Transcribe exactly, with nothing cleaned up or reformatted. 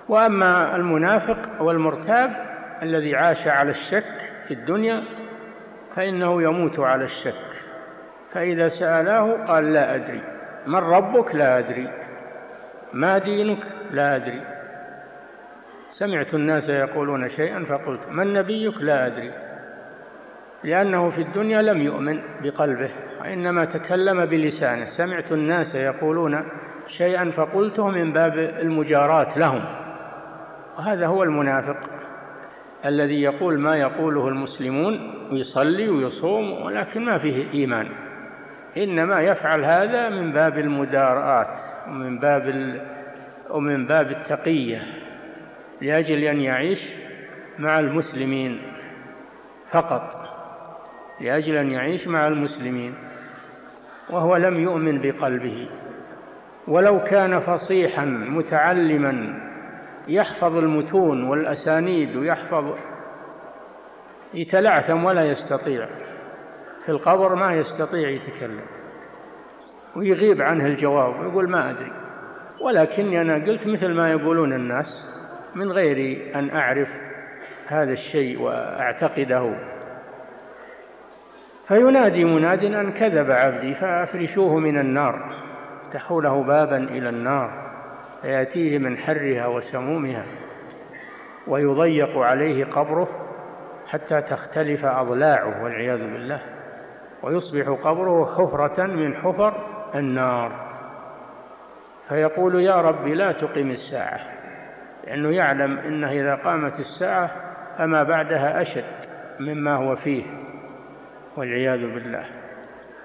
وأما المنافق والمرتاب الذي عاش على الشك في الدنيا فإنه يموت على الشك، فإذا سألاه قال لا أدري. من ربك؟ لا أدري. ما دينك؟ لا أدري. سمعت الناس يقولون شيئا فقلت. من نبيك؟ لا أدري، لأنه في الدنيا لم يؤمن بقلبه وإنما تكلم بلسانه. سمعت الناس يقولون شيئا فقلته من باب المجاراة لهم. وهذا هو المنافق الذي يقول ما يقوله المسلمون ويصلي ويصوم ولكن ما فيه إيمان، إنما يفعل هذا من باب المداراة ومن باب ال... ومن باب التقية لأجل أن يعيش مع المسلمين فقط، لأجل أن يعيش مع المسلمين، وهو لم يؤمن بقلبه. ولو كان فصيحا متعلما يحفظ المتون والأسانيد ويحفظ، يتلعثم ولا يستطيع في القبر، ما يستطيع يتكلم ويغيب عنه الجواب ويقول ما أدري، ولكني أنا قلت مثل ما يقولون الناس من غير أن أعرف هذا الشيء وأعتقده. فينادي مناد أن كذب عبدي فأفرشوه من النار، افتحوا له بابا إلى النار فيأتيه من حرها وسمومها ويضيق عليه قبره حتى تختلف أضلاعه والعياذ بالله، ويصبح قبره حفرة من حفر النار. فيقول يا رب لا تقم الساعة، لأنه يعلم أنه إذا قامت الساعة فما بعدها أشد مما هو فيه والعياذ بالله.